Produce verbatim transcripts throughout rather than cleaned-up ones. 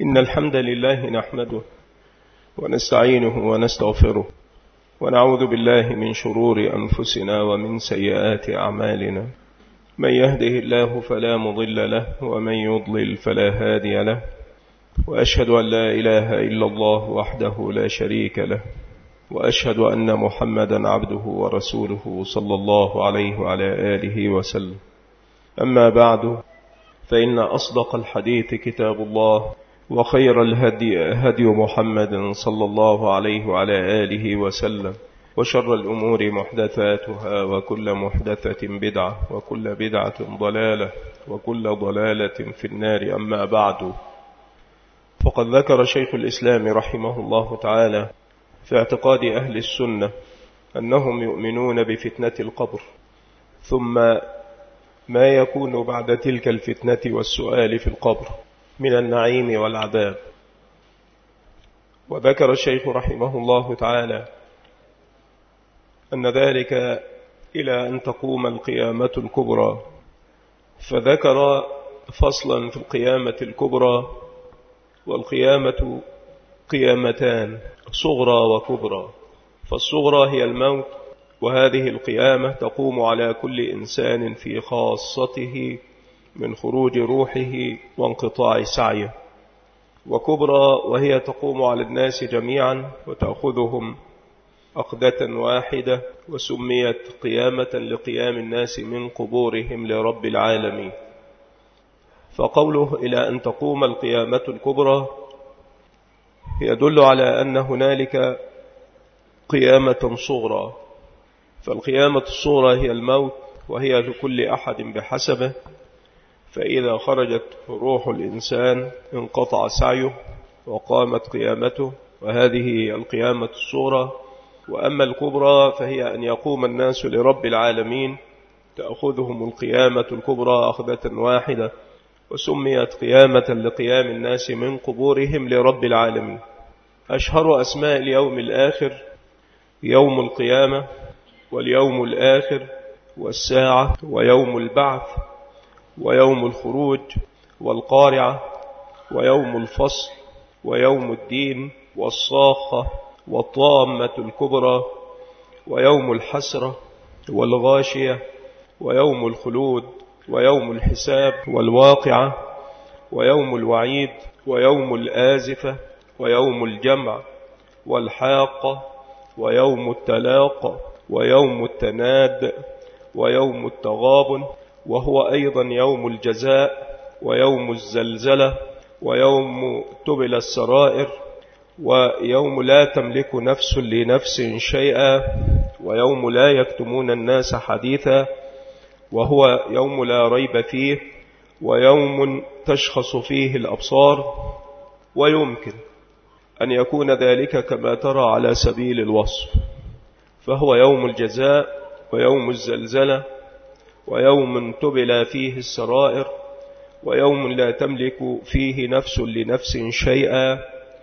إن الحمد لله نحمده ونستعينه ونستغفره ونعوذ بالله من شرور أنفسنا ومن سيئات أعمالنا. من يهده الله فلا مضل له ومن يضلل فلا هادي له، وأشهد أن لا إله إلا الله وحده لا شريك له، وأشهد أن محمدا عبده ورسوله صلى الله عليه وعلى آله وسلم. أما بعد، فإن أصدق الحديث كتاب الله، وخير الهدي هدي محمد صلى الله عليه وعلى آله وسلم، وشر الأمور محدثاتها، وكل محدثة بدعة، وكل بدعة ضلالة، وكل ضلالة في النار. أما بعد، فقد ذكر شيخ الإسلام رحمه الله تعالى في اعتقاد أهل السنة أنهم يؤمنون بفتنة القبر، ثم ما يكون بعد تلك الفتنة والسؤال في القبر من النعيم والعذاب. وذكر الشيخ رحمه الله تعالى أن ذلك إلى أن تقوم القيامة الكبرى، فذكر فصلا في القيامة الكبرى. والقيامة قيامتان، صغرى وكبرى. فالصغرى هي الموت، وهذه القيامة تقوم على كل إنسان في خاصته من خروج روحه وانقطاع سعيه. وكبرى وهي تقوم على الناس جميعا وتأخذهم أخذة واحدة، وسميت قيامة لقيام الناس من قبورهم لرب العالمين. فقوله إلى أن تقوم القيامة الكبرى يدل على أن هنالك قيامة صغرى. فالقيامة الصغرى هي الموت، وهي لكل أحد بحسبه، فإذا خرجت روح الإنسان انقطع سعيه وقامت قيامته، وهذه القيامة الصغرى. وأما الكبرى فهي أن يقوم الناس لرب العالمين، تأخذهم القيامة الكبرى أخذة واحدة، وسميت قيامة لقيام الناس من قبورهم لرب العالمين. أشهر أسماء اليوم الآخر يوم القيامة، واليوم الآخر، والساعة، ويوم البعث، ويوم الخروج، والقارعة، ويوم الفصل، ويوم الدين، والصاخة، والطامة الكبرى، ويوم الحسرة، والغاشية، ويوم الخلود، ويوم الحساب، والواقعة، ويوم الوعيد، ويوم الآزفة، ويوم الجمع، والحاقة، ويوم التلاقى، ويوم التناد، ويوم التغابن، وهو أيضا يوم الجزاء، ويوم الزلزلة، ويوم تبلى السرائر، ويوم لا تملك نفس لنفس شيئا، ويوم لا يكتمون الناس حديثا، وهو يوم لا ريب فيه، ويوم تشخص فيه الأبصار. ويمكن أن يكون ذلك كما ترى على سبيل الوصف، فهو يوم الجزاء، ويوم الزلزلة، ويوم تبلى فيه السرائر، ويوم لا تملك فيه نفس لنفس شيئا،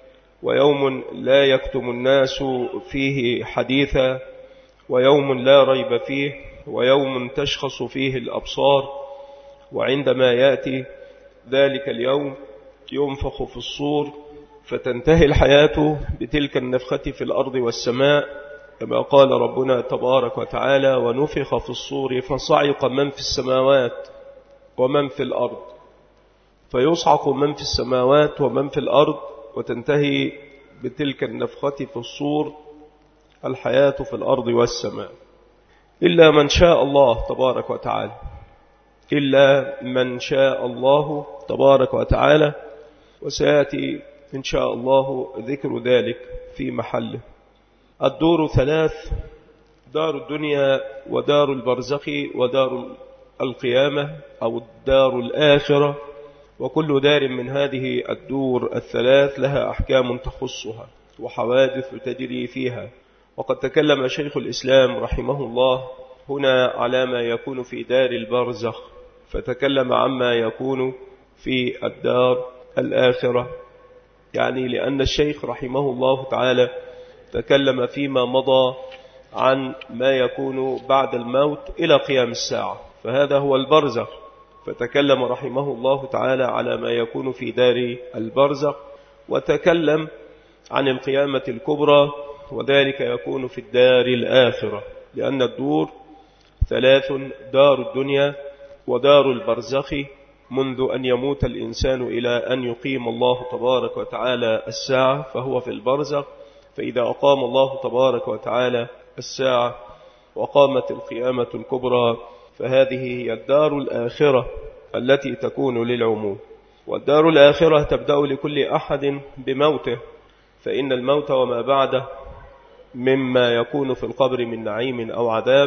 ويوم لا يكتم الناس فيه حديثا، ويوم لا ريب فيه، ويوم تشخص فيه الأبصار. وعندما يأتي ذلك اليوم ينفخ في الصور، فتنتهي الحياة بتلك النفخة في الأرض والسماء، كما قال ربنا تبارك وتعالى: ونفخ في الصور فصعق من في السماوات ومن في الأرض. فيصعق من في السماوات ومن في الأرض، وتنتهي بتلك النفخة في الصور الحياة في الأرض والسماء، إلا من شاء الله تبارك وتعالى، إلا من شاء الله تبارك وتعالى. وسيأتي إن شاء الله ذكر ذلك في محله. الدور ثلاث: دار الدنيا، ودار البرزخ، ودار القيامة أو الدار الآخرة. وكل دار من هذه الدور الثلاث لها أحكام تخصها وحوادث تجري فيها. وقد تكلم شيخ الإسلام رحمه الله هنا على ما يكون في دار البرزخ، فتكلم عما يكون في الدار الآخرة، يعني لأن الشيخ رحمه الله تعالى تكلم فيما مضى عن ما يكون بعد الموت إلى قيام الساعة، فهذا هو البرزخ. فتكلم رحمه الله تعالى على ما يكون في دار البرزخ، وتكلم عن القيامة الكبرى، وذلك يكون في الدار الآخرة، لأن الدور ثلاث: دار الدنيا ودار البرزخ منذ أن يموت الإنسان إلى أن يقيم الله تبارك وتعالى الساعة فهو في البرزخ، فإذا أقام الله تبارك وتعالى الساعة وقامت القيامة الكبرى فهذه هي الدار الآخرة التي تكون للعموم. والدار الآخرة تبدأ لكل أحد بموته، فإن الموت وما بعده مما يكون في القبر من نعيم أو عذاب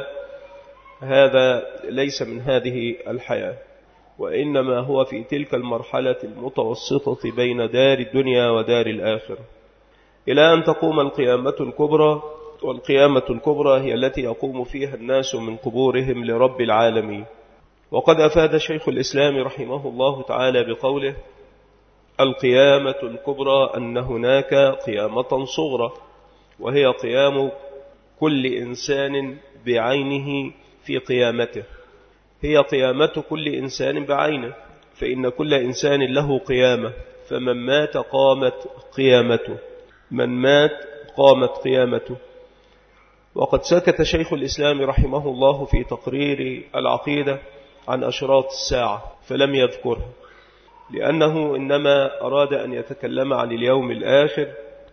هذا ليس من هذه الحياة، وإنما هو في تلك المرحلة المتوسطة بين دار الدنيا ودار الآخرة، إلى أن تقوم القيامة الكبرى. والقيامة الكبرى هي التي يقوم فيها الناس من قبورهم لرب العالمين. وقد أفاد شيخ الإسلام رحمه الله تعالى بقوله: القيامة الكبرى أن هناك قيامة صغرى، وهي قيام كل إنسان بعينه في قيامته، هي قيامة كل إنسان بعينه، فإن كل إنسان له قيامة، فمن مات قامت قيامته، من مات قامت قيامته. وقد سكت شيخ الإسلام رحمه الله في تقرير العقيدة عن أشراط الساعة فلم يذكرها، لأنه إنما أراد أن يتكلم عن اليوم الآخر،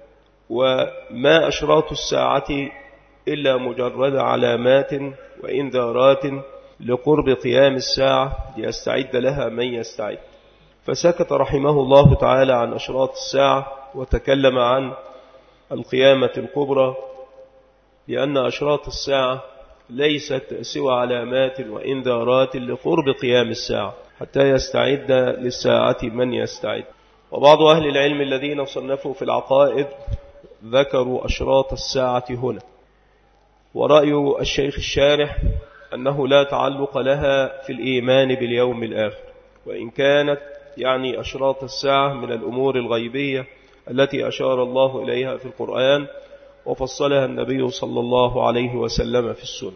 وما أشراط الساعة إلا مجرد علامات وإنذارات لقرب قيام الساعة ليستعد لها من يستعد. فسكت رحمه الله تعالى عن أشراط الساعة وتكلم عن القيامة الكبرى، لأن أشراط الساعة ليست سوى علامات وإنذارات لقرب قيام الساعة حتى يستعد للساعة من يستعد. وبعض أهل العلم الذين صنفوا في العقائد ذكروا أشراط الساعة هنا، ورأي الشيخ الشارح أنه لا تعلق لها في الإيمان باليوم الآخر، وإن كانت يعني أشراط الساعة من الأمور الغيبية التي أشار الله إليها في القرآن وفصلها النبي صلى الله عليه وسلم في السنة.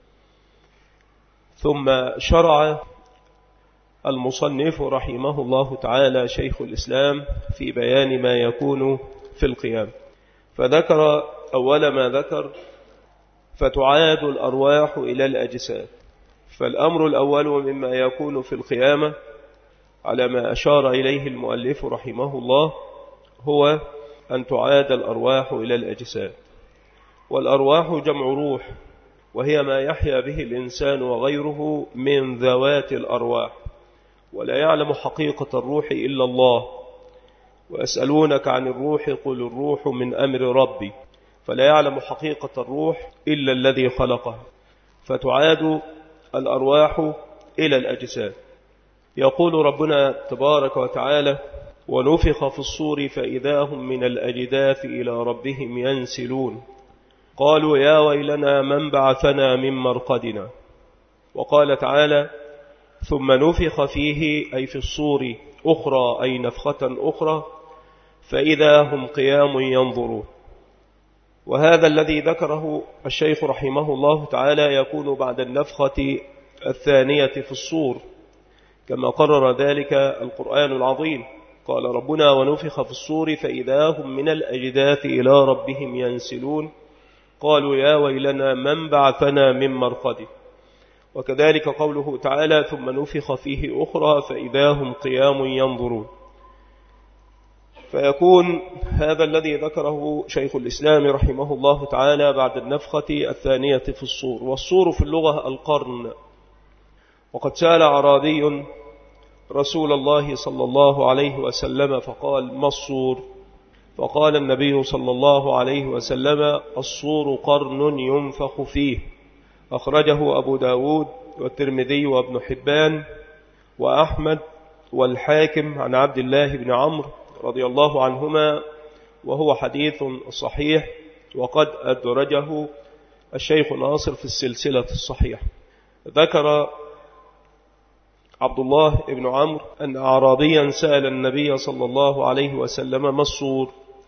ثم شرع المصنف رحمه الله تعالى شيخ الإسلام في بيان ما يكون في القيام، فذكر أول ما ذكر: فتعاد الأرواح إلى الأجساد. فالأمر الأول مما يكون في القيامة على ما أشار إليه المؤلف رحمه الله هو أن تعاد الأرواح إلى الأجساد. والأرواح جمع روح، وهي ما يحيا به الإنسان وغيره من ذوات الأرواح، ولا يعلم حقيقة الروح إلا الله. ويسألونك عن الروح قل الروح من أمر ربي، فلا يعلم حقيقة الروح إلا الذي خلقها. فتعاد الأرواح إلى الأجساد. يقول ربنا تبارك وتعالى: ونفخ في الصور فإذا هم من الأجداث إلى ربهم ينسلون قالوا يا ويلنا من بعثنا من مرقدنا. وقال تعالى: ثم نفخ فيه أي في الصور أخرى أي نفخة أخرى فإذا هم قيام ينظرون. وهذا الذي ذكره الشيخ رحمه الله تعالى يكون بعد النفخة الثانية في الصور، كما قرر ذلك القرآن العظيم. قال ربنا: ونفخ في الصور فإذا هم من الأجداث إلى ربهم ينسلون قالوا يا ويلنا من بعثنا من مرقده. وكذلك قوله تعالى: ثم نفخ فيه أخرى فإذا هم قيام ينظرون. فيكون هذا الذي ذكره شيخ الإسلام رحمه الله تعالى بعد النفخة الثانية في الصور. والصور في اللغة القرن. وقد سأل أعرابي رسول الله صلى الله عليه وسلم فقال: ما الصور؟ فقال النبي صلى الله عليه وسلم: الصور قرن ينفخ فيه. أخرجه أبو داود والترمذي وابن حبان وأحمد والحاكم عن عبد الله بن عمرو رضي الله عنهما، وهو حديث صحيح، وقد أدرجه الشيخ ناصر في السلسلة الصحيحة. ذكر عبد الله بن عمرو أن أعرابيا سأل النبي صلى الله عليه وسلم: ما الصور؟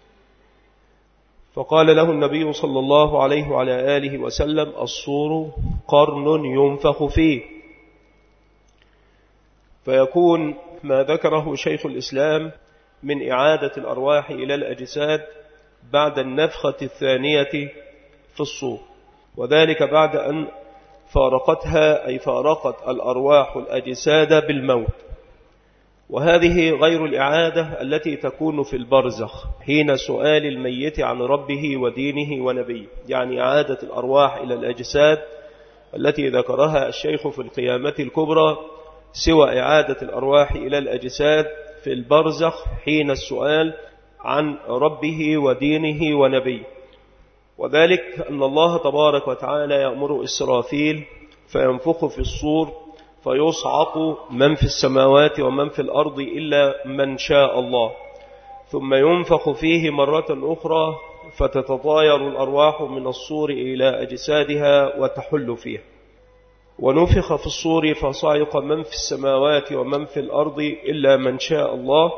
فقال له النبي صلى الله عليه وعلى آله وسلم: الصور قرن ينفخ فيه. فيكون ما ذكره شيخ الإسلام من إعادة الأرواح إلى الأجساد بعد النفخة الثانية في الصور، وذلك بعد أن فارقتها أي فارقت الأرواح الأجساد بالموت. وهذه غير الإعادة التي تكون في البرزخ حين سؤال الميت عن ربه ودينه ونبيه، يعني إعادة الأرواح إلى الأجساد التي ذكرها الشيخ في القيامة الكبرى سوى إعادة الأرواح إلى الأجساد في البرزخ حين السؤال عن ربه ودينه ونبيه. وذلك أن الله تبارك وتعالى يأمر إسرافيل فينفخ في الصور فيصعق من في السماوات ومن في الأرض إلا من شاء الله، ثم ينفخ فيه مرة أخرى فتتطاير الأرواح من الصور إلى أجسادها وتحل فيها. ونفخ في الصور فصعق من في السماوات ومن في الأرض إلا من شاء الله،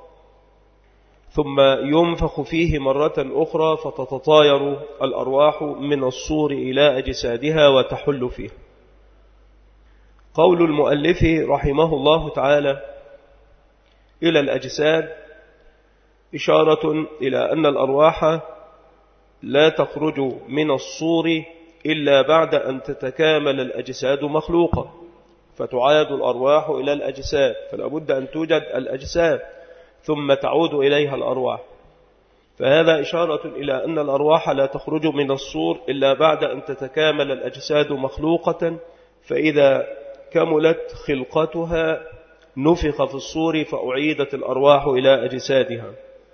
ثم ينفخ فيه مرة أخرى فتتطاير الأرواح من الصور إلى أجسادها وتحل فيها. قول المؤلف رحمه الله تعالى إلى الأجساد إشارة إلى أن الأرواح لا تخرج من الصور إلا بعد أن تتكامل الأجساد مخلوقة، فتعاد الأرواح إلى الأجساد، فلا بد أن توجد الأجساد ثم تعود إليها الأرواح. فهذا إشارة إلى أن الأرواح لا تخرج من الصور إلا بعد أن تتكامل الأجساد مخلوقة، فإذا كملت خلقتها نفخ في الصور فأعيدت الأرواح إلى أجسادها.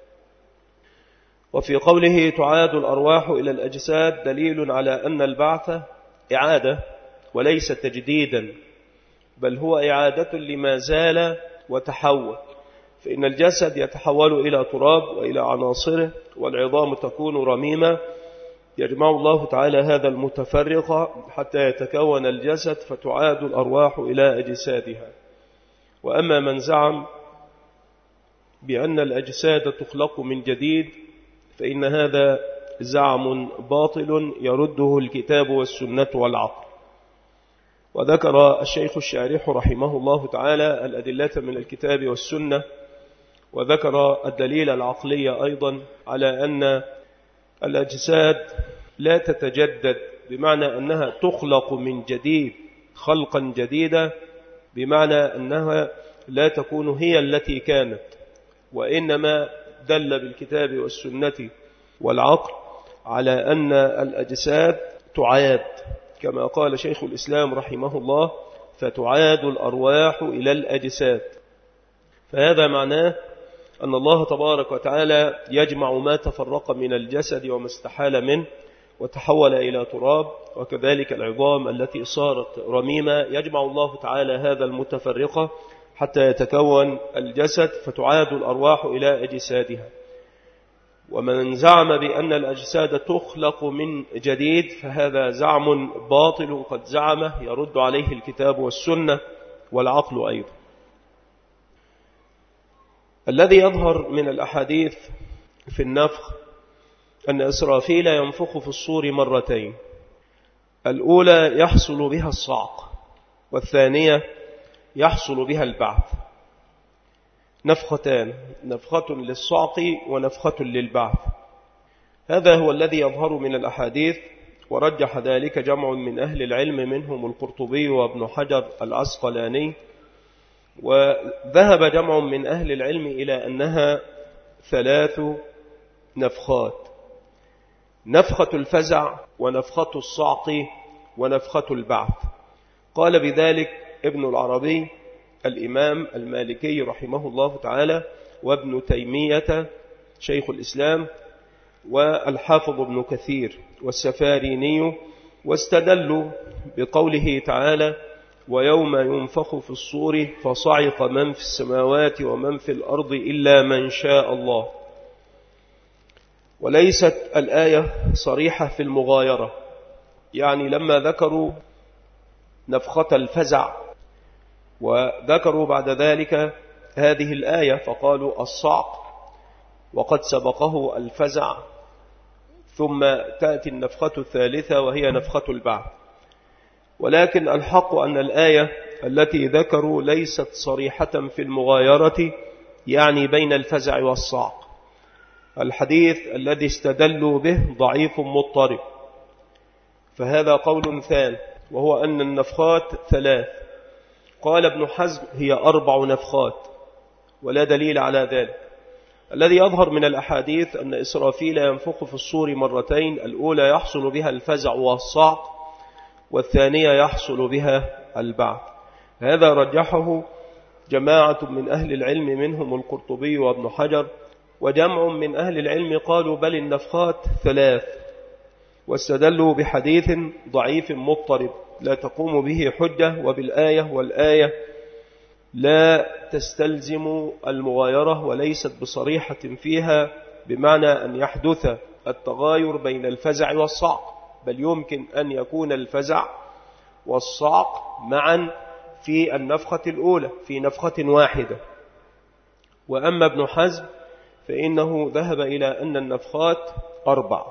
وفي قوله تعاد الأرواح إلى الأجساد دليل على أن البعث إعادة وليس تجديدا، بل هو إعادة لما زال وتحول، فإن الجسد يتحول إلى تراب وإلى عناصره، والعظام تكون رميمة، يجمع الله تعالى هذا المتفرق حتى يتكون الجسد فتعاد الأرواح إلى أجسادها. وأما من زعم بأن الأجساد تخلق من جديد فإن هذا زعم باطل يرده الكتاب والسنة والعقل. وذكر الشيخ الشارح رحمه الله تعالى الأدلة من الكتاب والسنة، وذكر الدليل العقلي أيضا على أن الأجساد لا تتجدد، بمعنى أنها تخلق من جديد خلقا جديدا، بمعنى أنها لا تكون هي التي كانت، وإنما دل بالكتاب والسنة والعقل على أن الأجساد تعاد، كما قال شيخ الإسلام رحمه الله فتعاد الأرواح إلى الأجساد. فهذا معناه أن الله تبارك وتعالى يجمع ما تفرق من الجسد وما استحال منه وتحول إلى تراب، وكذلك العظام التي صارت رميمة يجمع الله تعالى هذا المتفرقة حتى يتكون الجسد فتعاد الأرواح إلى أجسادها. ومن زعم بأن الأجساد تخلق من جديد فهذا زعم باطل قد زعمه يرد عليه الكتاب والسنة والعقل أيضا. الذي يظهر من الأحاديث في النفخ أن إسرافيل ينفخ في الصور مرتين، الأولى يحصل بها الصعق، والثانية يحصل بها البعث، نفختان، نفخة للصعق ونفخة للبعث. هذا هو الذي يظهر من الأحاديث، ورجح ذلك جمع من أهل العلم منهم القرطبي وابن حجر العسقلاني، وذهب جمع من أهل العلم إلى أنها ثلاث نفخات: نفخة الفزع ونفخة الصعق ونفخة البعث. قال بذلك ابن العربي الإمام المالكي رحمه الله تعالى، وابن تيمية شيخ الإسلام، والحافظ ابن كثير والسفاريني، واستدلوا بقوله تعالى: ويوم ينفخ في الصور فصعق من في السماوات ومن في الأرض إلا من شاء الله. وليست الآية صريحة في المغايرة، يعني لما ذكروا نفخة الفزع وذكروا بعد ذلك هذه الآية فقالوا الصعق وقد سبقه الفزع، ثم تأتي النفخة الثالثة وهي نفخة البعث. ولكن الحق أن الآية التي ذكروا ليست صريحة في المغايرة، يعني بين الفزع والصعق. الحديث الذي استدلوا به ضعيف مضطرب، فهذا قول ثاني، وهو أن النفخات ثلاث. قال ابن حزم هي أربع نفخات، ولا دليل على ذلك. الذي يظهر من الأحاديث أن إسرافيل ينفخ في الصور مرتين، الأولى يحصل بها الفزع والصعق، والثانية يحصل بها البعث. هذا رجحه جماعة من أهل العلم منهم القرطبي وابن حجر، وجمع من أهل العلم قالوا بل النفخات ثلاث، واستدلوا بحديث ضعيف مضطرب لا تقوم به حجة، وبالآية والآية لا تستلزم المغايرة وليست بصريحة فيها، بمعنى أن يحدث التغاير بين الفزع والصعق، بل يمكن أن يكون الفزع والصعق معا في النفخة الأولى في نفخة واحدة. وأما ابن حزم فإنه ذهب إلى أن النفخات أربع.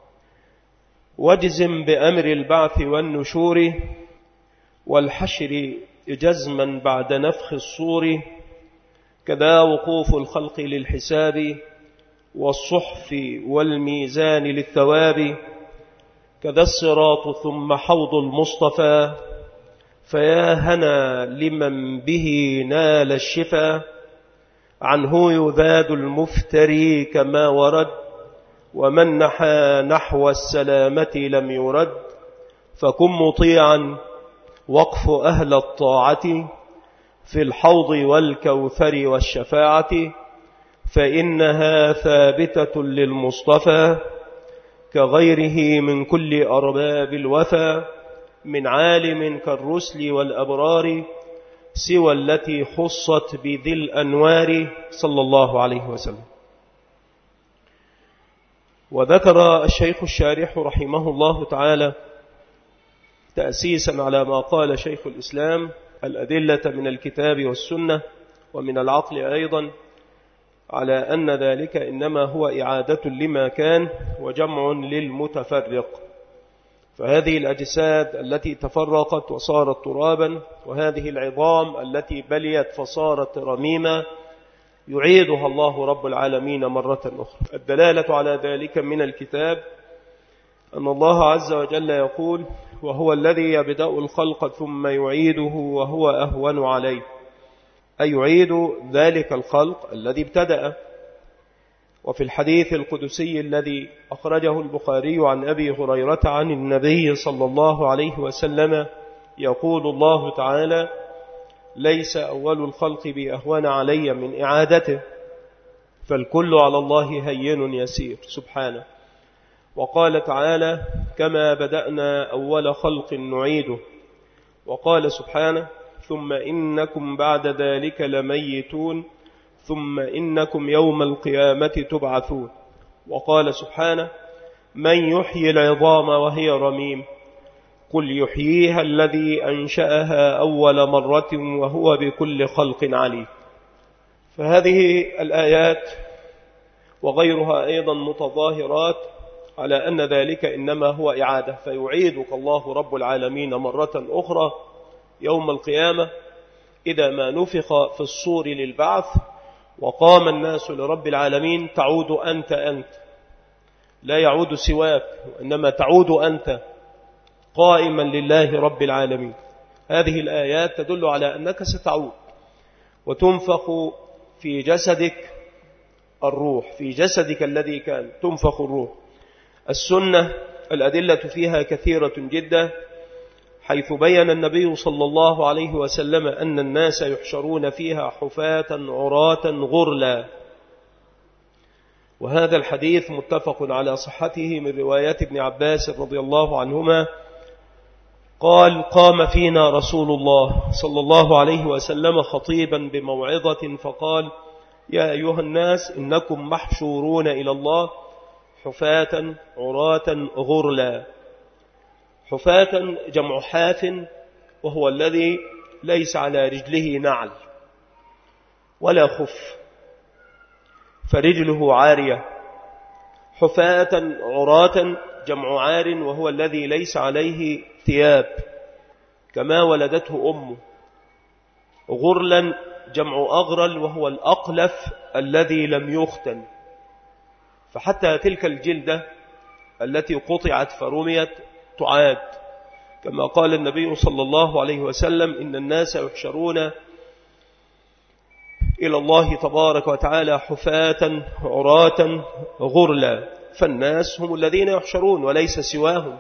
واجزم بأمر البعث والنشور والحشر جزما بعد نفخ الصور، كذا وقوف الخلق للحساب والصحف والميزان للثواب، كذا الصراط ثم حوض المصطفى، فيا هنا لمن به نال الشفا، عنه يذاد المفتري كما ورد، ومن نحى نحو السلامة لم يرد، فكن مطيعا وقف أهل الطاعة في الحوض والكوثر والشفاعة، فإنها ثابتة للمصطفى كغيره من كل أرباب الوفا، من عالم كالرسل والأبرار، سوى التي خصت بذي الأنوار صلى الله عليه وسلم. وذكر الشيخ الشارح رحمه الله تعالى تأسيسا على ما قال شيخ الإسلام الأدلة من الكتاب والسنة ومن العقل أيضا على أن ذلك إنما هو إعادة لما كان وجمع للمتفرق. فهذه الأجساد التي تفرقت وصارت ترابا، وهذه العظام التي بليت فصارت رميما، يعيدها الله رب العالمين مرة أخرى. الدلالة على ذلك من الكتاب أن الله عز وجل يقول: وهو الذي يبدأ الخلق ثم يعيده وهو أهون عليه، أي يعيد ذلك الخلق الذي ابتدأ. وفي الحديث القدسي الذي أخرجه البخاري عن أبي هريرة عن النبي صلى الله عليه وسلم يقول الله تعالى: ليس أول الخلق بأهون علي من إعادته، فالكل على الله هين يسير سبحانه. وقال تعالى: كما بدأنا أول خلق نعيده. وقال سبحانه: ثم إنكم بعد ذلك لميتون ثم إنكم يوم القيامة تبعثون. وقال سبحانه: من يحيي العظام وهي رميم، قل يحييها الذي أنشأها أول مرة وهو بكل خلق عليم. فهذه الآيات وغيرها أيضا متظاهرات على أن ذلك إنما هو إعادة، فيعيدك الله رب العالمين مرة أخرى يوم القيامة إذا ما نفخ في الصور للبعث وقام الناس لرب العالمين. تعود أنت أنت، لا يعود سواك، وإنما تعود أنت قائما لله رب العالمين. هذه الآيات تدل على أنك ستعود وتنفخ في جسدك الروح، في جسدك الذي كان تنفخ الروح. السنة الأدلة فيها كثيرة جدا، حيث بين النبي صلى الله عليه وسلم أن الناس يحشرون فيها حفاة عراة غرلا. وهذا الحديث متفق على صحته من روايات ابن عباس رضي الله عنهما قال: قام فينا رسول الله صلى الله عليه وسلم خطيبا بموعظة فقال: يا أيها الناس إنكم محشورون إلى الله حفاة عراة غرلا. حفاة جمع حاف، وهو الذي ليس على رجله نعل ولا خف، فرجله عارية. حفاة عراة جمع عار، وهو الذي ليس عليه ثياب كما ولدته أمه. غرلا جمع أغرل، وهو الأقلف الذي لم يختن. فحتى تلك الجلدة التي قطعت فرميت تعاد، كما قال النبي صلى الله عليه وسلم: إن الناس يحشرون إلى الله تبارك وتعالى حفاة عراة غرلا. فالناس هم الذين يحشرون وليس سواهم،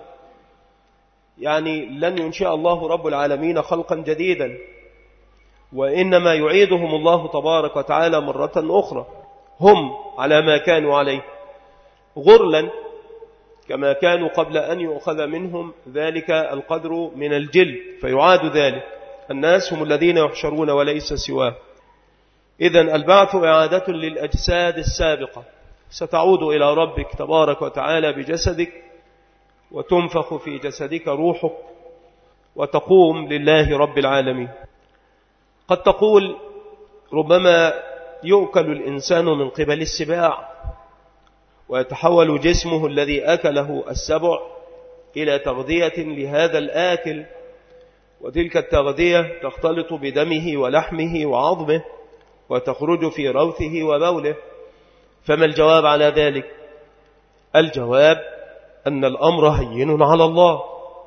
يعني لن ينشئ الله رب العالمين خلقا جديدا، وإنما يعيدهم الله تبارك وتعالى مرة أخرى هم على ما كانوا عليه غرلا، كما كانوا قبل أن يؤخذ منهم ذلك القدر من الجلد، فيعاد ذلك. الناس هم الذين يحشرون وليس سواه. إذن البعث إعادة للأجساد السابقة، ستعود إلى ربك تبارك وتعالى بجسدك، وتنفخ في جسدك روحك، وتقوم لله رب العالمين. قد تقول: ربما يؤكل الإنسان من قبل السباع، ويتحول جسمه الذي أكله السبع إلى تغذية لهذا الآكل، وتلك التغذية تختلط بدمه ولحمه وعظمه، وتخرج في روثه وبوله. فما الجواب على ذلك؟ الجواب أن الأمر هين على الله،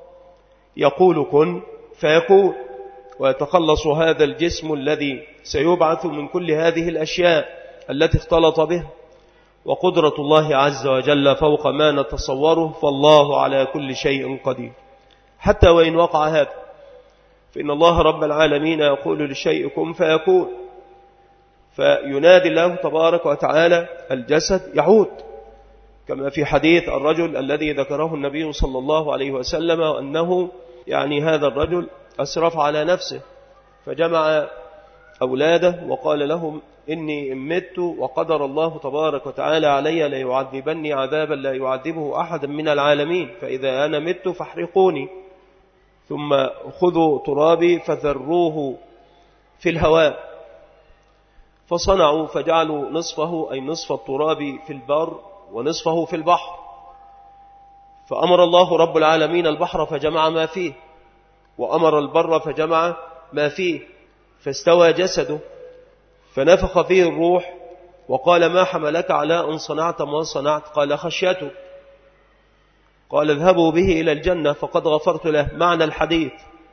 يقول كن فيكون، ويتخلص هذا الجسم الذي سيبعث من كل هذه الأشياء التي اختلط به. وقدرة الله عز وجل فوق ما نتصوره، فالله على كل شيء قدير. حتى وإن وقع هذا، فإن الله رب العالمين يقول للشيء كن فيكون، فينادي الله تبارك وتعالى الجسد يعود، كما في حديث الرجل الذي ذكره النبي صلى الله عليه وسلم، أنه يعني هذا الرجل أسرف على نفسه، فجمع أولاده وقال لهم: إني إن مت وقدر الله تبارك وتعالى علي ليعذبني عذابا لا يعذبه أحد من العالمين، فإذا أنا مت فاحرقوني، ثم خذوا ترابي فذروه في الهواء. فصنعوا فجعلوا نصفه، أي نصف التراب، في البر ونصفه في البحر. فأمر الله رب العالمين البحر فجمع ما فيه، وأمر البر فجمع ما فيه، فاستوى جسده، فنفخ فيه الروح، وقال: ما حملك على أن صنعت ما صنعت؟ قال: خشيته. قال: اذهبوا به إلى الجنة فقد غفرت له. معنى الحديث.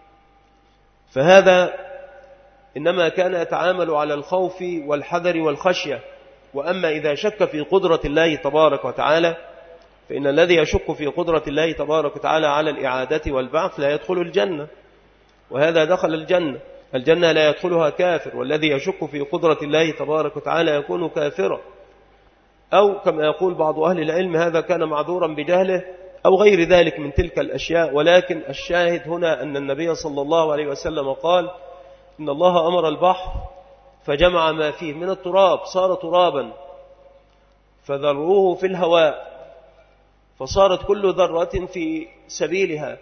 فهذا إنما كان يتعامل على الخوف والحذر والخشية. وأما إذا شك في قدرة الله تبارك وتعالى، فإن الذي يشك في قدرة الله تبارك وتعالى على الإعادة والبعث لا يدخل الجنة، وهذا دخل الجنة. الجنة لا يدخلها كافر، والذي يشك في قدرة الله تبارك وتعالى يكون كافرا، أو كما يقول بعض أهل العلم هذا كان معذورا بجهله أو غير ذلك من تلك الأشياء. ولكن الشاهد هنا أن النبي صلى الله عليه وسلم قال: إن الله أمر البحر فجمع ما فيه من التراب صار ترابا، فذروه في الهواء، فصارت كل ذرة في سبيلها،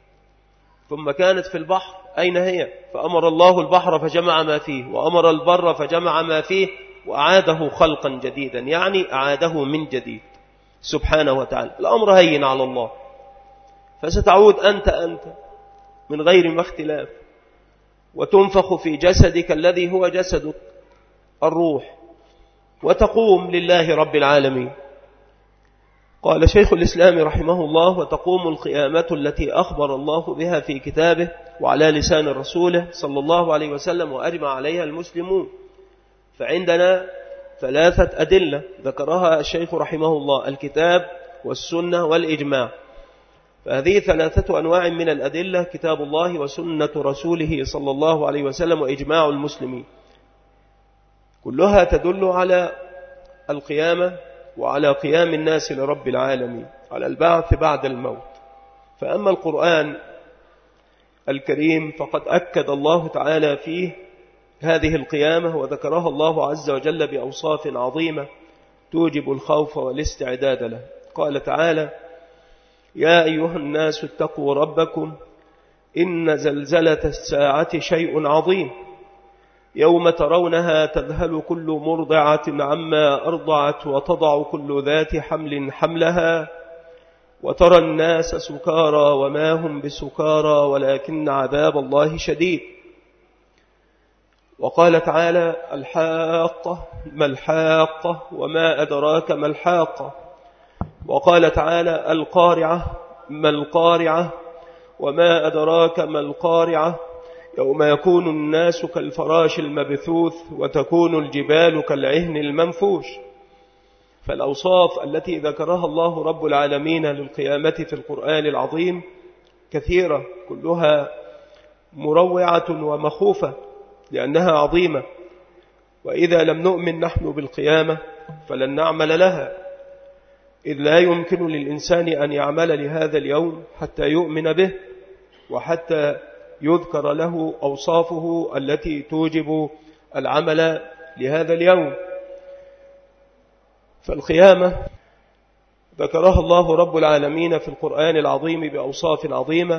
ثم كانت في البحر أين هي؟ فأمر الله البحر فجمع ما فيه، وأمر البر فجمع ما فيه، وأعاده خلقا جديدا، يعني أعاده من جديد سبحانه وتعالى. الأمر هين على الله، فستعود أنت أنت من غير ما اختلاف، وتنفخ في جسدك الذي هو جسدك الروح، وتقوم لله رب العالمين. قال شيخ الإسلام رحمه الله: وتقوم القيامة التي أخبر الله بها في كتابه وعلى لسان رسوله صلى الله عليه وسلم، وأجمع عليها المسلمون. فعندنا ثلاثة أدلة ذكرها الشيخ رحمه الله: الكتاب والسنة والإجماع. فهذه ثلاثة أنواع من الأدلة: كتاب الله وسنة رسوله صلى الله عليه وسلم وإجماع المسلمين، كلها تدل على القيامة وعلى قيام الناس لرب العالمين، على البعث بعد الموت. فأما القرآن الكريم فقد أكد الله تعالى فيه هذه القيامة، وذكرها الله عز وجل بأوصاف عظيمة توجب الخوف والاستعداد له. قال تعالى: يا أيها الناس اتقوا ربكم إن زلزلة الساعة شيء عظيم، يوم ترونها تذهل كل مرضعة عما أرضعت وتضع كل ذات حمل حملها وترى الناس سكارى وما هم بسكارى ولكن عذاب الله شديد. وقال تعالى الحاقة ما الحاقة وما أدراك ما الحاقة. وقال تعالى القارعة ما القارعة وما أدراك ما القارعة يوم يكون الناس كالفراش المبثوث وتكون الجبال كالعهن المنفوش. فالأوصاف التي ذكرها الله رب العالمين للقيامة في القرآن العظيم كثيرة، كلها مروعة ومخوفة لأنها عظيمة، وإذا لم نؤمن نحن بالقيامة فلن نعمل لها، إذ لا يمكن للإنسان أن يعمل لهذا اليوم حتى يؤمن به وحتى يذكر له أوصافه التي توجب العمل لهذا اليوم. فالقيامة ذكرها الله رب العالمين في القرآن العظيم بأوصاف عظيمة،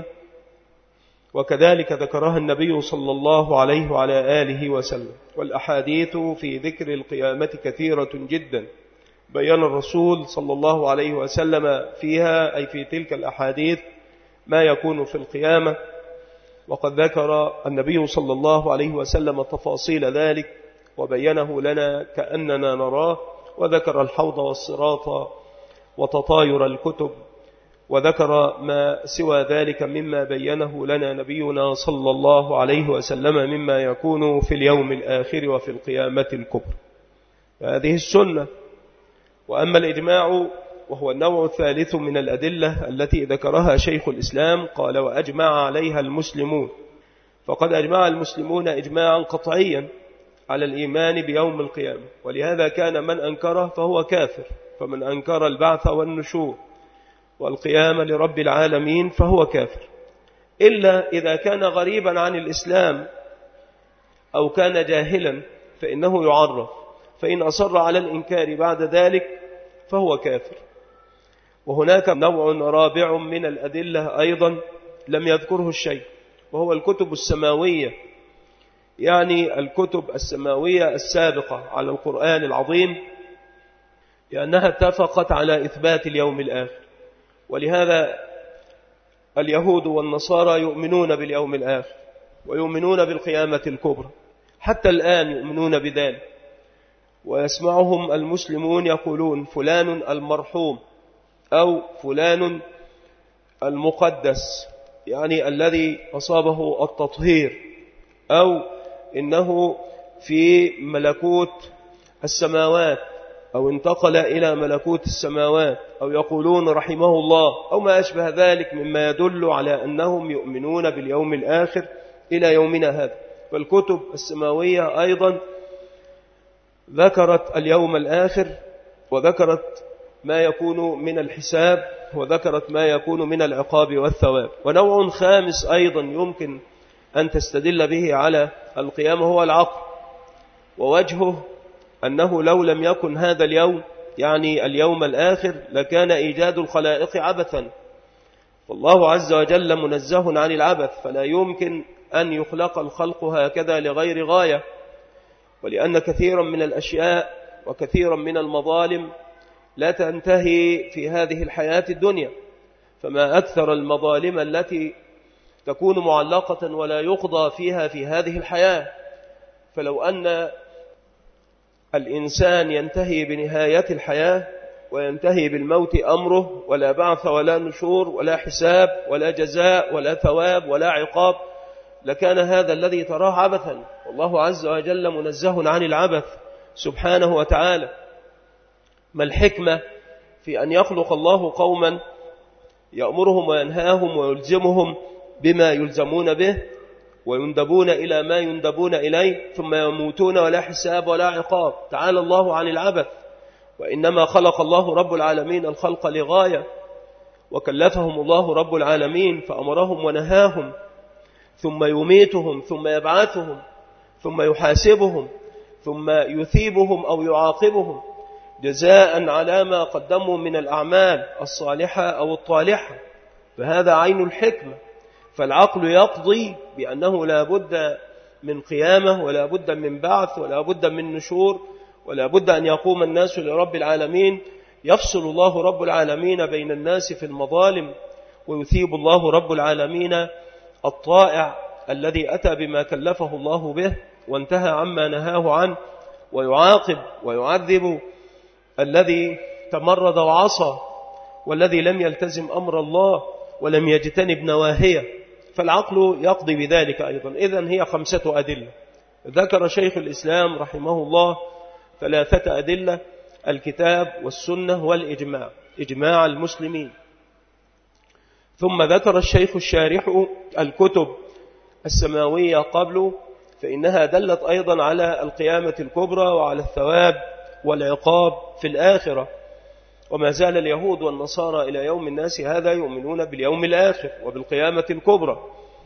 وكذلك ذكرها النبي صلى الله عليه وعلى آله وسلم. والأحاديث في ذكر القيامة كثيرة جدا بيان الرسول صلى الله عليه وسلم فيها، أي في تلك الأحاديث، ما يكون في القيامة، وقد ذكر النبي صلى الله عليه وسلم تفاصيل ذلك وبينه لنا كأننا نراه، وذكر الحوض والصراط وتطاير الكتب، وذكر ما سوى ذلك مما بينه لنا نبينا صلى الله عليه وسلم مما يكون في اليوم الآخر وفي القيامة الكبرى. هذه السنة. وأما الإجماع وهو النوع الثالث من الأدلة التي ذكرها شيخ الإسلام، قال وأجمع عليها المسلمون، فقد أجمع المسلمون إجماعا قطعيا على الإيمان بيوم القيامة، ولهذا كان من أنكره فهو كافر. فمن أنكر البعث والنشور والقيامة لرب العالمين فهو كافر، إلا إذا كان غريبا عن الإسلام أو كان جاهلا فإنه يعرف، فإن أصر على الإنكار بعد ذلك فهو كافر. وهناك نوع رابع من الأدلة أيضا لم يذكره الشيء، وهو الكتب السماوية، يعني الكتب السماوية السابقة على القرآن العظيم، لأنها اتفقت على إثبات اليوم الآخر. ولهذا اليهود والنصارى يؤمنون باليوم الآخر ويؤمنون بالقيامة الكبرى، حتى الآن يؤمنون بذلك. ويسمعهم المسلمون يقولون فلان المرحوم أو فلان المقدس، يعني الذي أصابه التطهير، أو إنه في ملكوت السماوات أو انتقل إلى ملكوت السماوات، أو يقولون رحمه الله، أو ما أشبه ذلك مما يدل على أنهم يؤمنون باليوم الآخر إلى يومنا هذا. فالكتب السماوية أيضا ذكرت اليوم الآخر، وذكرت ما يكون من الحساب، وذكرت ما يكون من العقاب والثواب. ونوع خامس أيضا يمكن أن تستدل به على القيامة هو العقل، ووجهه أنه لو لم يكن هذا اليوم، يعني اليوم الآخر، لكان إيجاد الخلائق عبثا، والله عز وجل منزه عن العبث، فلا يمكن أن يخلق الخلق هكذا لغير غاية. ولأن كثيرا من الأشياء وكثيرا من المظالم لا تنتهي في هذه الحياة الدنيا، فما أكثر المظالم التي تكون معلقة ولا يقضى فيها في هذه الحياة. فلو أن الإنسان ينتهي بنهاية الحياة وينتهي بالموت أمره، ولا بعث ولا نشور ولا حساب ولا جزاء ولا ثواب ولا عقاب، لكان هذا الذي تراه عبثا، والله عز وجل منزه عن العبث سبحانه وتعالى. ما الحكمة في أن يخلق الله قوما يأمرهم وينهاهم ويلزمهم بما يلزمون به ويندبون إلى ما يندبون إليه، ثم يموتون ولا حساب ولا عقاب؟ تعالى الله عن العبث. وإنما خلق الله رب العالمين الخلق لغاية، وكلفهم الله رب العالمين فأمرهم ونهاهم، ثم يميتهم ثم يبعثهم ثم يحاسبهم ثم يثيبهم أو يعاقبهم جزاء على ما قدموا من الأعمال الصالحة أو الطالحة. فهذا عين الحكمة. فالعقل يقضي بأنه لا بد من قيامة، ولا بد من بعث، ولا بد من نشور، ولا بد أن يقوم الناس لرب العالمين. يفصل الله رب العالمين بين الناس في المظالم، ويثيب الله رب العالمين الطائع الذي أتى بما كلفه الله به، وانتهى عما نهاه عنه، ويعاقب ويعذب الذي تمرد وعصى والذي لم يلتزم أمر الله ولم يجتنب نواهيه، فالعقل يقضي بذلك أيضا. إذن هي خمسة أدلة. ذكر شيخ الإسلام رحمه الله ثلاثة أدلة: الكتاب والسنة والإجماع، إجماع المسلمين. ثم ذكر الشيخ الشارح الكتب السماوية قبله، فإنها دلت أيضا على القيامة الكبرى وعلى الثواب والعقاب في الآخرة. وما زال اليهود والنصارى إلى يوم الناس هذا يؤمنون باليوم الآخر وبالقيامة الكبرى.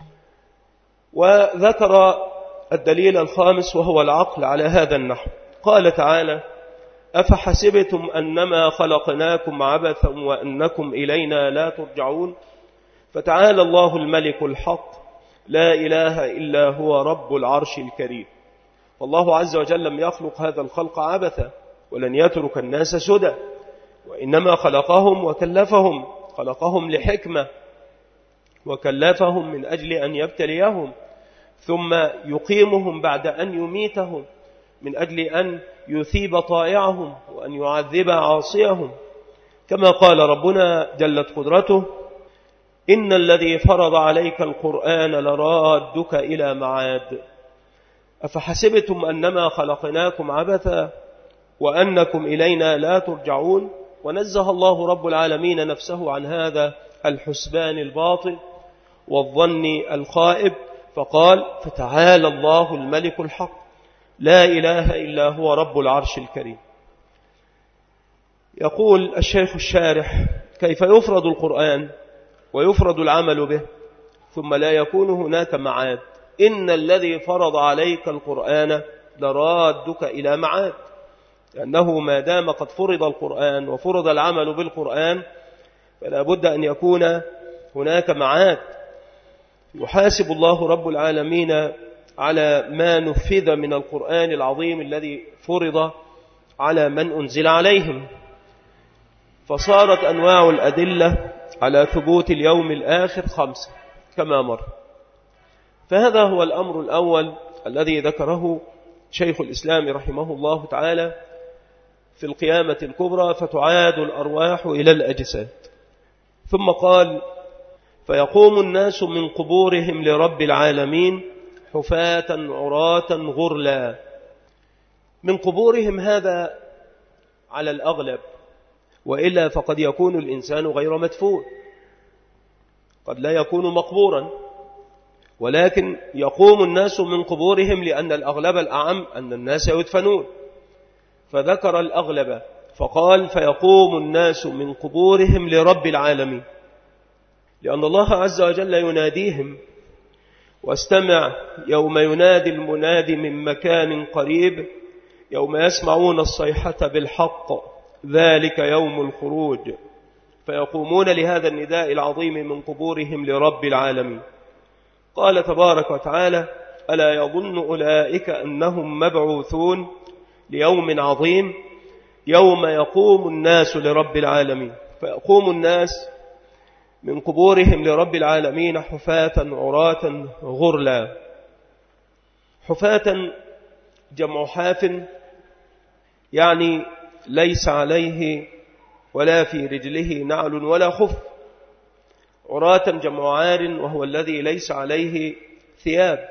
وذكر الدليل الخامس وهو العقل على هذا النحو. قال تعالى: أفحسبتم أنما خلقناكم عبثا وأنكم إلينا لا ترجعون. فتعالى الله الملك الحق لا إله إلا هو رب العرش الكريم. والله عز وجل لم يخلق هذا الخلق عبثا، ولن يترك الناس سدى، وإنما خلقهم وكلفهم، خلقهم لحكمة وكلفهم من أجل أن يبتليهم، ثم يقيمهم بعد أن يميتهم من أجل أن يثيب طائعهم وأن يعذب عاصيهم. كما قال ربنا جلت قدرته: إن الذي فرض عليك القرآن لرادك إلى معاد. أفحسبتم أنما خلقناكم عبثا وأنكم إلينا لا ترجعون. ونزه الله رب العالمين نفسه عن هذا الحسبان الباطل والظن الخائب، فقال: فتعالى الله الملك الحق لا إله إلا هو رب العرش الكريم. يقول الشيخ الشارح: كيف يفرض القرآن ويفرض العمل به ثم لا يكون هناك معاد؟ إن الذي فرض عليك القرآن لرادك إلى معاد، لأنه ما دام قد فرض القرآن وفرض العمل بالقرآن فلا بد أن يكون هناك معاد. يحاسب الله رب العالمين على ما نفذ من القرآن العظيم الذي فرض على من أنزل عليهم. فصارت أنواع الأدلة على ثبوت اليوم الآخر خمسة كما مر. فهذا هو الأمر الأول الذي ذكره شيخ الإسلام رحمه الله تعالى في القيامة الكبرى، فتعاد الأرواح إلى الأجساد. ثم قال: فيقوم الناس من قبورهم لرب العالمين حفاة عراة غرلا. من قبورهم هذا على الأغلب، وإلا فقد يكون الإنسان غير مدفون، قد لا يكون مقبورا، ولكن يقوم الناس من قبورهم لأن الأغلب الأعم أن الناس يدفنون، فذكر الأغلب فقال: فيقوم الناس من قبورهم لرب العالمين، لأن الله عز وجل يناديهم. واستمع يوم ينادي المنادي من مكان قريب يوم يسمعون الصيحة بالحق ذلك يوم الخروج. فيقومون لهذا النداء العظيم من قبورهم لرب العالمين. قال تبارك وتعالى: ألا يظن أولئك أنهم مبعوثون ليوم عظيم يوم يقوم الناس لرب العالمين. فيقوم الناس من قبورهم لرب العالمين حفاة عراة غرلا. حفاة جمع حاف، يعني ليس عليه ولا في رجله نعل ولا خف. عراة جمع عار، وهو الذي ليس عليه ثياب.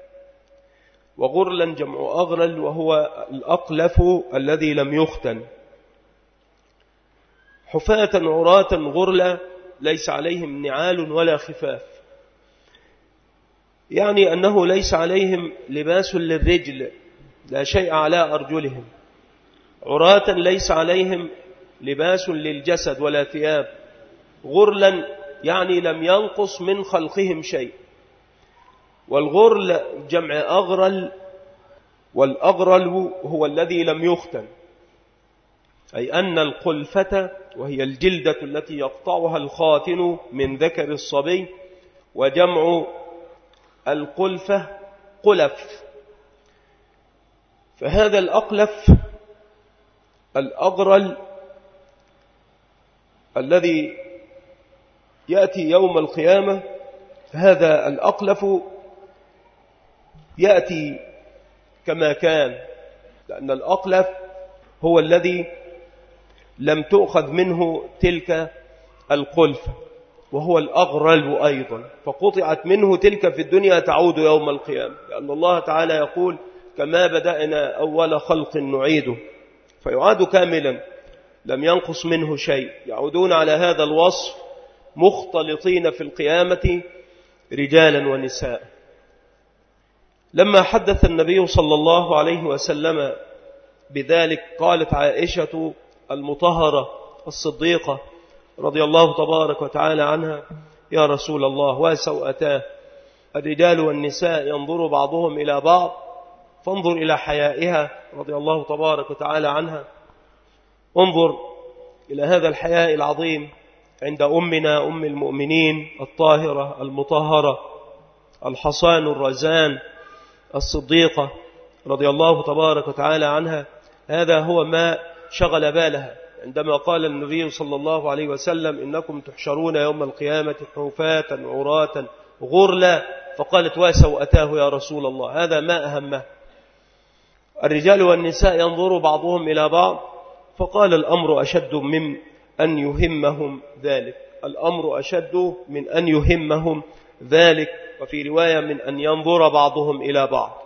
وغرلا جمع أغرل، وهو الأقلف الذي لم يختن. حفاة عراة غرلا ليس عليهم نعال ولا خفاف، يعني أنه ليس عليهم لباس للرجل، لا شيء على أرجلهم. عراة ليس عليهم لباس للجسد ولا ثياب. غرلا يعني لم ينقص من خلقهم شيء. والغرل جمع أغرل، والأغرل هو الذي لم يختن، أي أن القلفة وهي الجلدة التي يقطعها الخاتن من ذكر الصبي، وجمع القلفة قلف. فهذا الأقلف الأغرل الذي يأتي يوم القيامة، هذا الأقلف يأتي كما كان، لأن الأقلف هو الذي لم تؤخذ منه تلك القلفة، وهو الأغرل أيضا، فقطعت منه تلك في الدنيا تعود يوم القيامة، لأن الله تعالى يقول كما بدأنا أول خلق نعيده، فيعاد كاملا لم ينقص منه شيء. يعودون على هذا الوصف مختلطين في القيامة رجالا ونساء. لما حدث النبي صلى الله عليه وسلم بذلك قالت عائشة المطهرة الصديقة رضي الله تبارك وتعالى عنها: يا رسول الله، وسوءتاه، الرجال والنساء ينظر بعضهم إلى بعض، فانظر إلى حيائها رضي الله تبارك وتعالى عنها. انظر إلى هذا الحياء العظيم عند أمنا أم المؤمنين الطاهرة المطهرة الحصان الرزان الصديقة رضي الله تبارك وتعالى عنها. هذا هو ما شغل بالها عندما قال النبي صلى الله عليه وسلم: إنكم تحشرون يوم القيامة حفاة عراة غرلا، فقالت: وسوءتاه يا رسول الله. هذا ما أهمه. الرجال والنساء ينظر بعضهم إلى بعض، فقال: الأمر أشد من أن يهمهم ذلك، الأمر أشد من أن يهمهم ذلك، وفي رواية من أن ينظر بعضهم إلى بعض.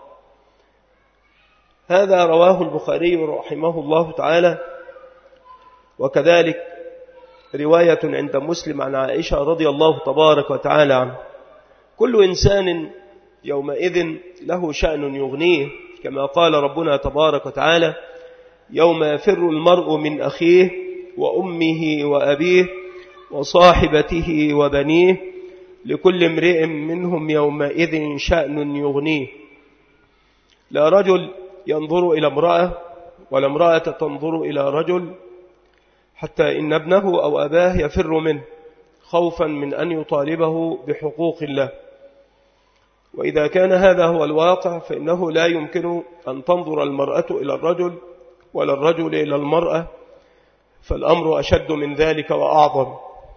هذا رواه البخاري رحمه الله تعالى، وكذلك رواية عند مسلم عن عائشة رضي الله تبارك وتعالى عنه. كل إنسان يومئذ له شأن يغنيه، كما قال ربنا تبارك وتعالى: يوم يفر المرء من أخيه وأمه وأبيه وصاحبته وبنيه لكل امرئ منهم يومئذ شأن يغنيه. لا رجل ينظر إلى امرأة ولا امرأة تنظر إلى رجل، حتى إن ابنه أو أباه يفر منه خوفا من أن يطالبه بحقوق الله. وإذا كان هذا هو الواقع، فإنه لا يمكن أن تنظر المرأة إلى الرجل ولا الرجل إلى المرأة، فالأمر أشد من ذلك وأعظم.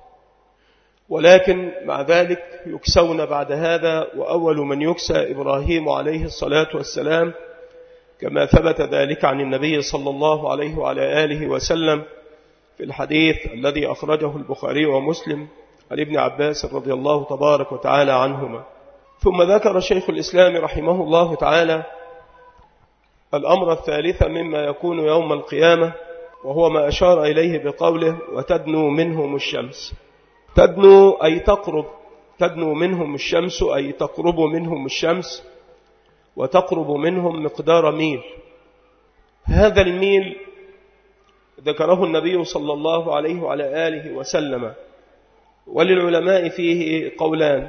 ولكن مع ذلك يكسون بعد هذا، وأول من يكسى إبراهيم عليه الصلاة والسلام، كما ثبت ذلك عن النبي صلى الله عليه وعلى آله وسلم في الحديث الذي أخرجه البخاري ومسلم عن ابن عباس رضي الله تبارك وتعالى عنهما. ثم ذكر شيخ الإسلام رحمه الله تعالى الأمر الثالث مما يكون يوم القيامة، وهو ما أشار إليه بقوله: وتدنو منهم الشمس. تدنو أي تقرب، تدنو منهم الشمس أي تقرب منهم الشمس، وتقرب منهم مقدار ميل. هذا الميل ذكره النبي صلى الله عليه وعلى آله وسلم، وللعلماء فيه قولان.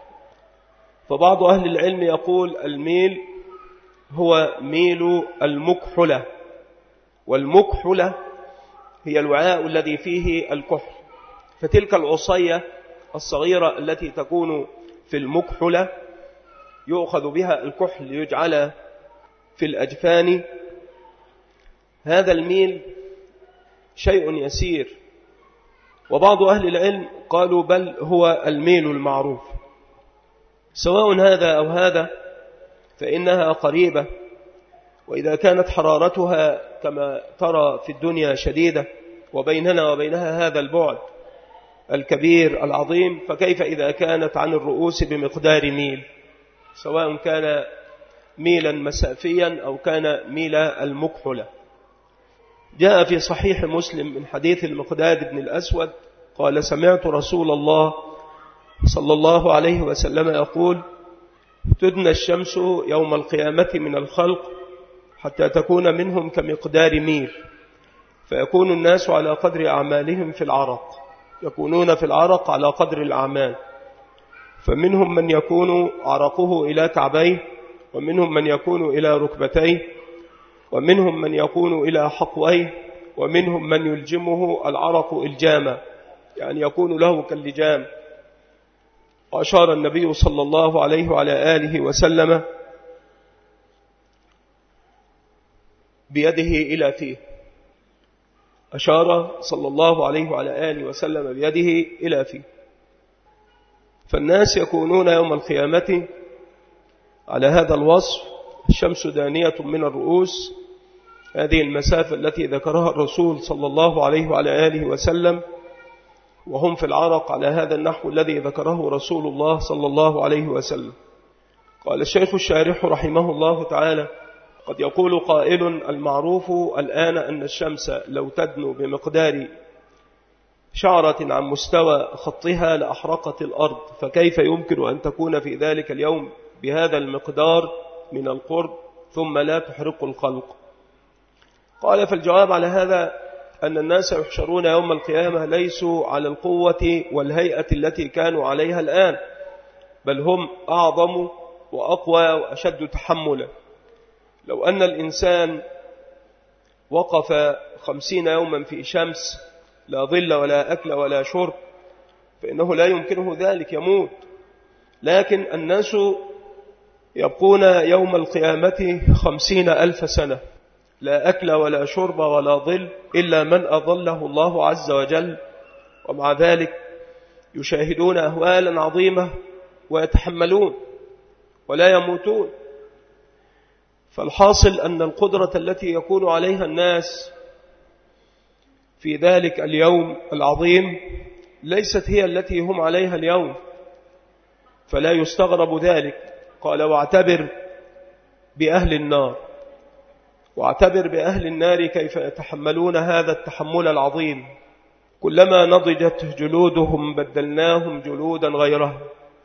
فبعض أهل العلم يقول الميل هو ميل المكحلة، والمكحلة هي الوعاء الذي فيه الكحل، فتلك العصية الصغيرة التي تكون في المكحلة يؤخذ بها الكحل ليجعل في الأجفان. هذا الميل شيء يسير، وبعض أهل العلم قالوا بل هو الميل المعروف. سواء هذا أو هذا فإنها قريبة، وإذا كانت حرارتها كما ترى في الدنيا شديدة وبيننا وبينها هذا البعد الكبير العظيم، فكيف إذا كانت عن الرؤوس بمقدار ميل، سواء كان ميلا مسافيا أو كان ميل المكحلة. جاء في صحيح مسلم من حديث المقداد بن الأسود قال: سمعت رسول الله صلى الله عليه وسلم يقول: تدنى الشمس يوم القيامة من الخلق حتى تكون منهم كمقدار ميل، فيكون الناس على قدر أعمالهم في العرق، يكونون في العرق على قدر الأعمال، فمنهم من يكون عرقه إلى كعبيه، ومنهم من يكون إلى ركبتيه، ومنهم من يكون إلى حقويه، ومنهم من يلجمه العرق إلجاما، يعني يكون له كاللجام. وأشار النبي صلى الله عليه وعلى آله وسلم بيده إلى فيه، أشار صلى الله عليه وعلى آله وسلم بيده إلى فيه. فالناس يكونون يوم القيامة على هذا الوصف الشمس دانية من الرؤوس، هذه المسافة التي ذكرها الرسول صلى الله عليه وعلى آله وسلم، وهم في العرق على هذا النحو الذي ذكره رسول الله صلى الله عليه وسلم. قال الشيخ الشارح رحمه الله تعالى: قد يقول قائل: المعروف الآن أن الشمس لو تدنو بمقدار شعرة عن مستوى خطها لأحرقت الأرض، فكيف يمكن أن تكون في ذلك اليوم بهذا المقدار من القرب ثم لا تحرق الخلق؟ قال: فالجواب على هذا أن الناس يحشرون يوم القيامة ليسوا على القوة والهيئة التي كانوا عليها الآن، بل هم أعظم وأقوى وأشد تحملا. لو أن الإنسان وقف خمسين يوما في شمس لا ظل ولا أكل ولا شرب فإنه لا يمكنه ذلك، يموت. لكن الناس يبقون يوم القيامة خمسين ألف سنة لا أكل ولا شرب ولا ظل إلا من أظله الله عز وجل، ومع ذلك يشاهدون أهوالا عظيمة ويتحملون ولا يموتون. فالحاصل أن القدرة التي يكون عليها الناس في ذلك اليوم العظيم ليست هي التي هم عليها اليوم، فلا يستغرب ذلك. قال: واعتبر بأهل النار، واعتبر بأهل النار كيف يتحملون هذا التحمل العظيم، كلما نضجت جلودهم بدلناهم جلودا غيرها.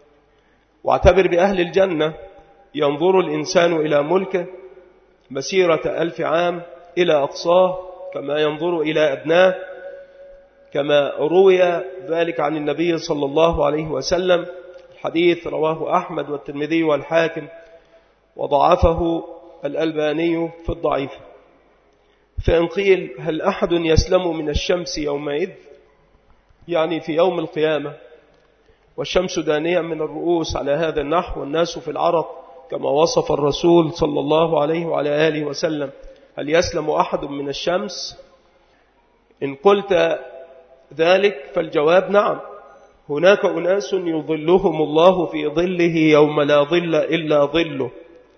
واعتبر بأهل الجنة، ينظر الإنسان إلى ملكه مسيرة ألف عام إلى أقصاه كما ينظر إلى أدناه، كما روي ذلك عن النبي صلى الله عليه وسلم. الحديث رواه أحمد والترمذي والحاكم وضعفه الألباني في الضعيف. فإن قيل: هل أحد يسلم من الشمس يومئذ؟ يعني في يوم القيامة والشمس دانية من الرؤوس على هذا النحو والناس في العرق كما وصف الرسول صلى الله عليه وعلى آله وسلم، هل يسلم أحد من الشمس؟ إن قلت ذلك فالجواب نعم. هناك أناس يظلهم الله في ظله يوم لا ظل إلا ظله،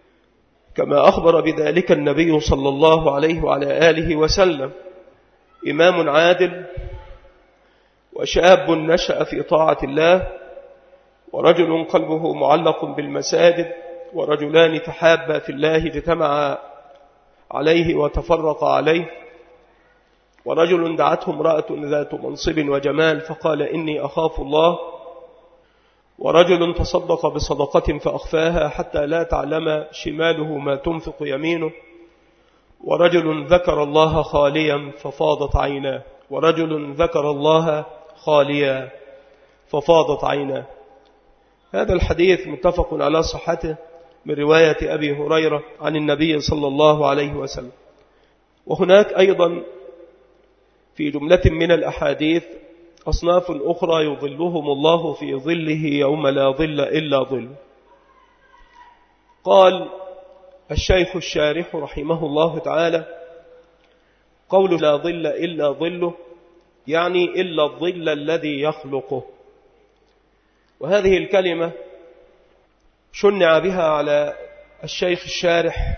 كما أخبر بذلك النبي صلى الله عليه وعلى آله وسلم: إمام عادل، وشاب نشأ في طاعة الله، ورجل قلبه معلق بالمساجد، ورجلان تحابا في الله اجتمعا عليه وتفرق عليه، ورجل دعته امرأة ذات منصب وجمال فقال: إني أخاف الله، ورجل تصدق بصدقة فأخفاها حتى لا تعلم شماله ما تنفق يمينه، ورجل ذكر الله خاليا ففاضت عيناه، ورجل ذكر الله خاليا ففاضت عيناه. هذا الحديث متفق على صحته من رواية أبي هريرة عن النبي صلى الله عليه وسلم. وهناك أيضا في جملة من الأحاديث أصناف أخرى يظلهم الله في ظله يوم لا ظل إلا ظل. قال الشيخ الشارح رحمه الله تعالى: قول لا ظل إلا ظله يعني إلا الظل الذي يخلقه. وهذه الكلمة شنع بها على الشيخ الشارح،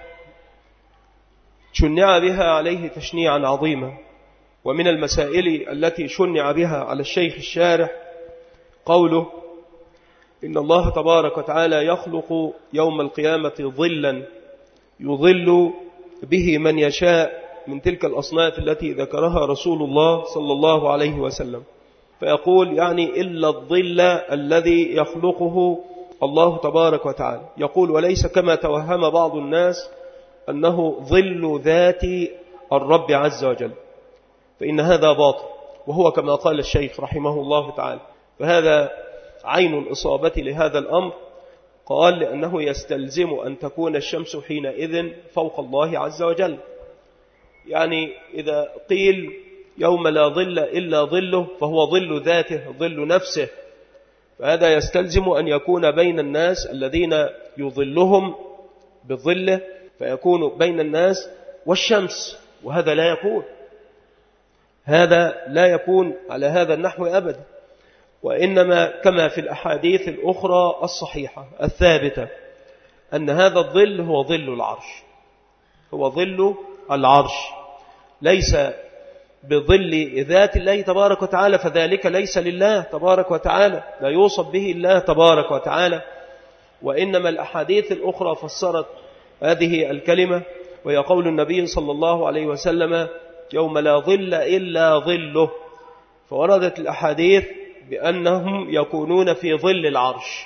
شنع بها عليه تشنيعا عظيما. ومن المسائل التي شنع بها على الشيخ الشارح قوله: إن الله تبارك وتعالى يخلق يوم القيامة ظلا يظل به من يشاء من تلك الأصناف التي ذكرها رسول الله صلى الله عليه وسلم. فيقول يعني إلا الظل الذي يخلقه الله تبارك وتعالى. يقول: وليس كما توهم بعض الناس أنه ظل ذات الرب عز وجل، فإن هذا باطل، وهو كما قال الشيخ رحمه الله تعالى. فهذا عين الإصابة لهذا الأمر. قال: لأنه يستلزم أن تكون الشمس حينئذ فوق الله عز وجل. يعني إذا قيل يوم لا ظل إلا ظله فهو ظل ذاته، ظل نفسه، فهذا يستلزم أن يكون بين الناس الذين يظلهم بالظل، فيكون بين الناس والشمس، وهذا لا يكون هذا لا يكون على هذا النحو أبدا. وإنما كما في الأحاديث الأخرى الصحيحة الثابتة أن هذا الظل هو ظل العرش، هو ظل العرش، ليس بظل ذات الله تبارك وتعالى، فذلك ليس لله تبارك وتعالى، لا يوصف به الله تبارك وتعالى. وإنما الأحاديث الأخرى فسرت هذه الكلمة، وهي قول النبي صلى الله عليه وسلم: يوم لا ظل إلا ظله. فوردت الأحاديث بأنهم يكونون في ظل العرش.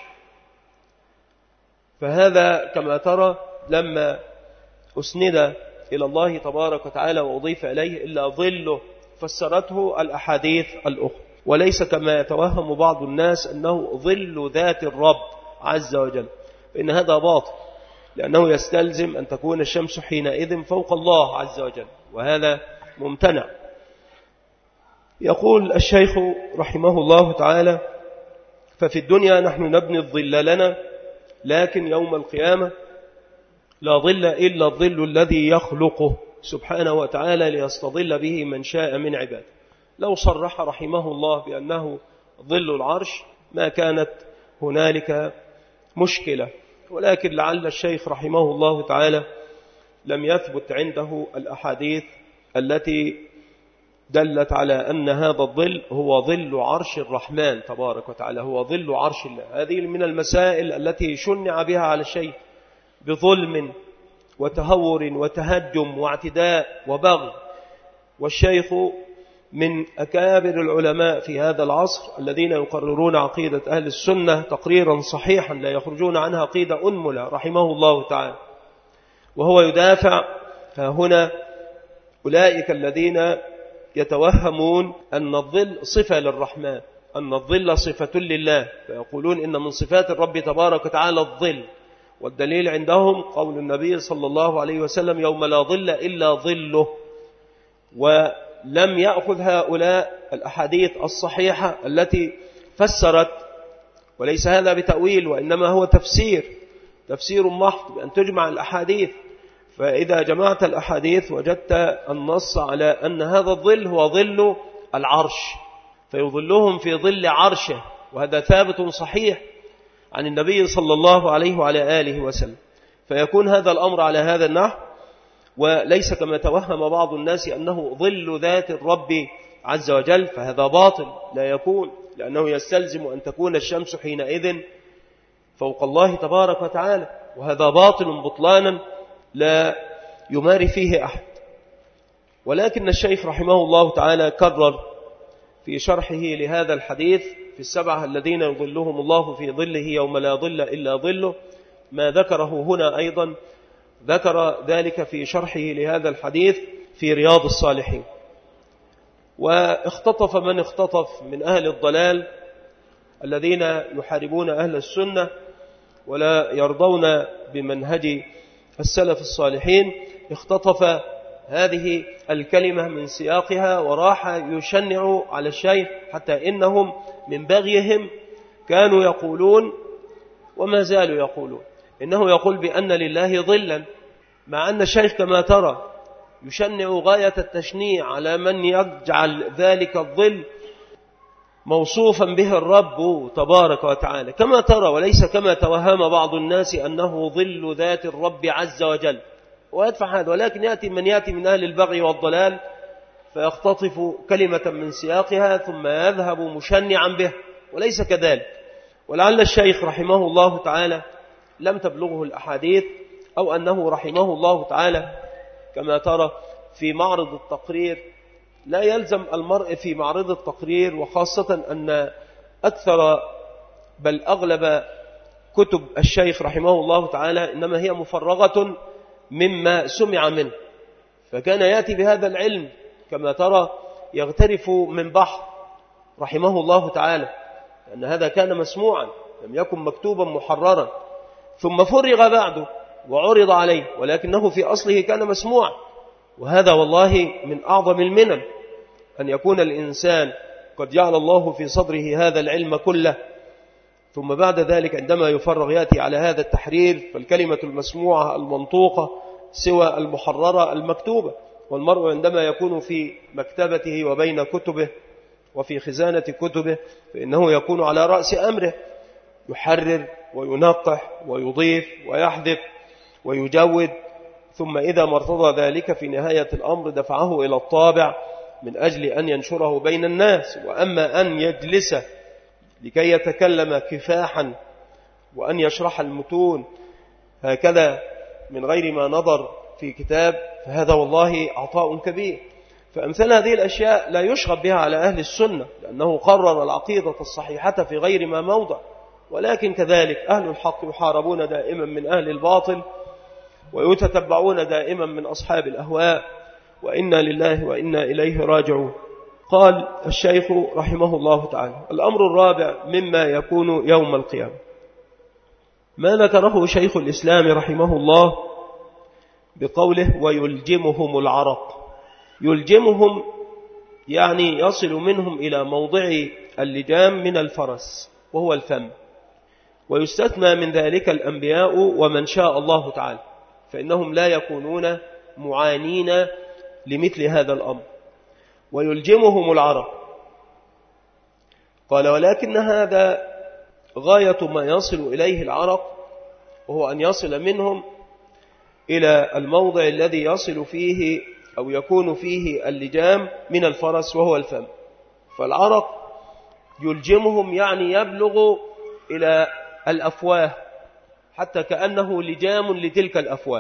فهذا كما ترى لما أسند إلى الله تبارك وتعالى وأضيف إليه إلا ظله فسرته الأحاديث الأخرى، وليس كما يتوهم بعض الناس أنه ظل ذات الرب عز وجل، فإن هذا باطل، لأنه يستلزم أن تكون الشمس حينئذ فوق الله عز وجل، وهذا ممتنع. يقول الشيخ رحمه الله تعالى: ففي الدنيا نحن نبني الظل لنا، لكن يوم القيامة لا ظل إلا الظل الذي يخلقه سبحانه وتعالى ليستظل به من شاء من عباده. لو صرح رحمه الله بأنه ظل العرش ما كانت هنالك مشكلة، ولكن لعل الشيخ رحمه الله تعالى لم يثبت عنده الأحاديث التي دلت على أن هذا الظل هو ظل عرش الرحمن تبارك وتعالى، هو ظل عرش الله. هذه من المسائل التي شنع بها على الشيء بظلم وتهور وتهجم واعتداء وبغي، والشيخ من أكابر العلماء في هذا العصر الذين يقررون عقيدة أهل السنة تقريرا صحيحا لا يخرجون عنها عقيدة أنملة رحمه الله تعالى، وهو يدافع هنا أولئك الذين يتوهمون أن الظل صفة للرحمن، أن الظل صفة لله، فيقولون إن من صفات الرب تبارك وتعالى الظل، والدليل عندهم قول النبي صلى الله عليه وسلم: يوم لا ظل إلا ظله. ولم يأخذ هؤلاء الأحاديث الصحيحة التي فسرت، وليس هذا بتأويل وإنما هو تفسير، تفسير محض بأن تجمع الأحاديث. فإذا جمعت الأحاديث وجدت النص على أن هذا الظل هو ظل العرش، فيظلهم في ظل عرشه، وهذا ثابت صحيح عن النبي صلى الله عليه وعلى آله وسلم. فيكون هذا الأمر على هذا النحو، وليس كما توهم بعض الناس أنه ظل ذات الرب عز وجل، فهذا باطل لا يكون، لأنه يستلزم أن تكون الشمس حينئذ فوق الله تبارك وتعالى، وهذا باطل بطلانا لا يماري فيه أحد. ولكن الشيخ رحمه الله تعالى كرر في شرحه لهذا الحديث في السبعة الذين يظلهم الله في ظله يوم لا ظل إلا ظله ما ذكره هنا أيضا، ذكر ذلك في شرحه لهذا الحديث في رياض الصالحين. واختطف من اختطف من أهل الضلال الذين يحاربون أهل السنة ولا يرضون بمنهج السلف الصالحين، اختطف هذه الكلمة من سياقها وراح يشنع على الشيخ، حتى إنهم من بغيهم كانوا يقولون وما زالوا يقولون إنه يقول بأن لله ظلا، مع أن الشيخ كما ترى يشنع غاية التشنيع على من يجعل ذلك الظل موصوفا به الرب تبارك وتعالى كما ترى، وليس كما توهم بعض الناس أنه ظل ذات الرب عز وجل، ويدفع هذا. ولكن يأتي من يأتي من أهل البغي والضلال فيختطف كلمة من سياقها ثم يذهب مشنعا به، وليس كذلك. ولعل الشيخ رحمه الله تعالى لم تبلغه الأحاديث، أو أنه رحمه الله تعالى كما ترى في معرض التقرير لا يلزم المرء في معرض التقرير، وخاصة أن أكثر بل أغلب كتب الشيخ رحمه الله تعالى إنما هي مفرغة مما سمع منه، فكان يأتي بهذا العلم كما ترى يغترف من بحر رحمه الله تعالى، لأن هذا كان مسموعا لم يكن مكتوبا محررا، ثم فرغ بعده وعرض عليه، ولكنه في أصله كان مسموعا. وهذا والله من أعظم المنن أن يكون الإنسان قد جعل الله في صدره هذا العلم كله، ثم بعد ذلك عندما يفرغ يأتي على هذا التحرير، فالكلمة المسموعة المنطوقة سوى المحررة المكتوبة. والمرء عندما يكون في مكتبته وبين كتبه وفي خزانة كتبه فإنه يكون على رأس أمره، يحرر وينقح ويضيف ويحذف ويجود، ثم إذا ما ارتضى ذلك في نهاية الأمر دفعه إلى الطابع من أجل أن ينشره بين الناس. وأما أن يجلس لكي يتكلم كفاحا وأن يشرح المتون هكذا من غير ما نظر في كتاب، فهذا والله عطاء كبير. فأمثال هذه الأشياء لا يشغب بها على أهل السنة، لأنه قرر العقيدة الصحيحة في غير ما موضع. ولكن كذلك أهل الحق يحاربون دائما من أهل الباطل، ويتتبعون دائما من أصحاب الأهواء، وإنا لله وإنا إليه راجعون. قال الشيخ رحمه الله تعالى: الأمر الرابع مما يكون يوم القيامة ما ذكره شيخ الإسلام رحمه الله بقوله: ويلجمهم العرق. يلجمهم يعني يصل منهم إلى موضع اللجام من الفرس وهو الفم، ويستثنى من ذلك الأنبياء ومن شاء الله تعالى، فإنهم لا يكونون معانين لمثل هذا الأمر. ويلجمهم العرق. قال: ولكن هذا غاية ما يصل إليه العرق، وهو أن يصل منهم إلى الموضع الذي يصل فيه أو يكون فيه اللجام من الفرس وهو الفم. فالعرق يلجمهم يعني يبلغ إلى الأفواه، حتى كأنه لجام لتلك الأفواه.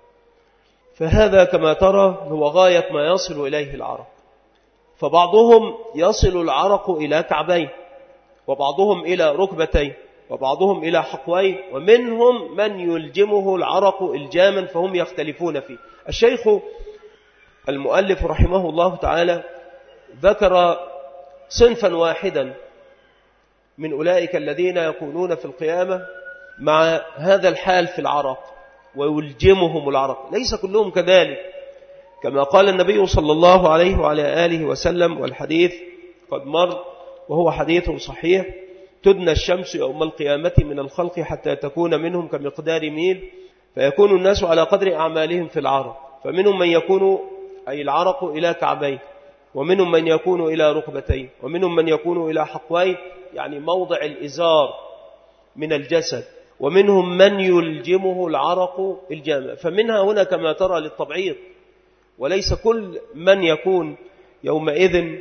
فهذا كما ترى هو غاية ما يصل إليه العرق. فبعضهم يصل العرق إلى كعبين، وبعضهم إلى ركبتين، وبعضهم إلى حقوين، ومنهم من يلجمه العرق إلجاما، فهم يختلفون فيه. الشيخ المؤلف رحمه الله تعالى ذكر صنفا واحدا من أولئك الذين يكونون في القيامة مع هذا الحال في العرق، ويلجمهم العرق. ليس كلهم كذلك، كما قال النبي صلى الله عليه وعلى آله وسلم، والحديث قد مر وهو حديث صحيح: تدنى الشمس يوم القيامة من الخلق حتى تكون منهم كمقدار ميل، فيكون الناس على قدر أعمالهم في العرق، فمنهم من يكون أي العرق إلى كعبين، ومنهم من يكون إلى ركبتين، ومنهم من يكون إلى حقوين يعني موضع الإزار من الجسد، ومنهم من يلجمه العرق الجامع. فمنها هنا كما ترى للتبعيض، وليس كل من يكون يومئذ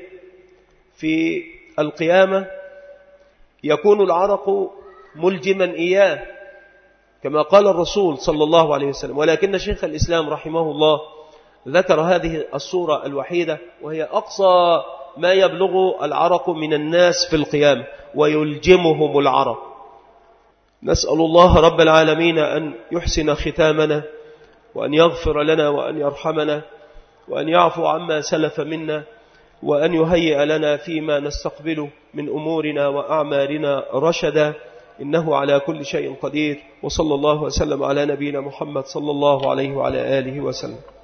في القيامة يكون العرق ملجما إياه كما قال الرسول صلى الله عليه وسلم. ولكن شيخ الإسلام رحمه الله ذكر هذه الصورة الوحيدة، وهي أقصى ما يبلغ العرق من الناس في القيامة: ويلجمهم العرق. نسأل الله رب العالمين أن يحسن ختامنا، وأن يغفر لنا، وأن يرحمنا، وأن يعفو عما سلف منا، وأن يهيئ لنا فيما نستقبله من أمورنا وأعمالنا رشدا، إنه على كل شيء قدير. وصلى الله وسلم على نبينا محمد صلى الله عليه وعلى آله وسلم.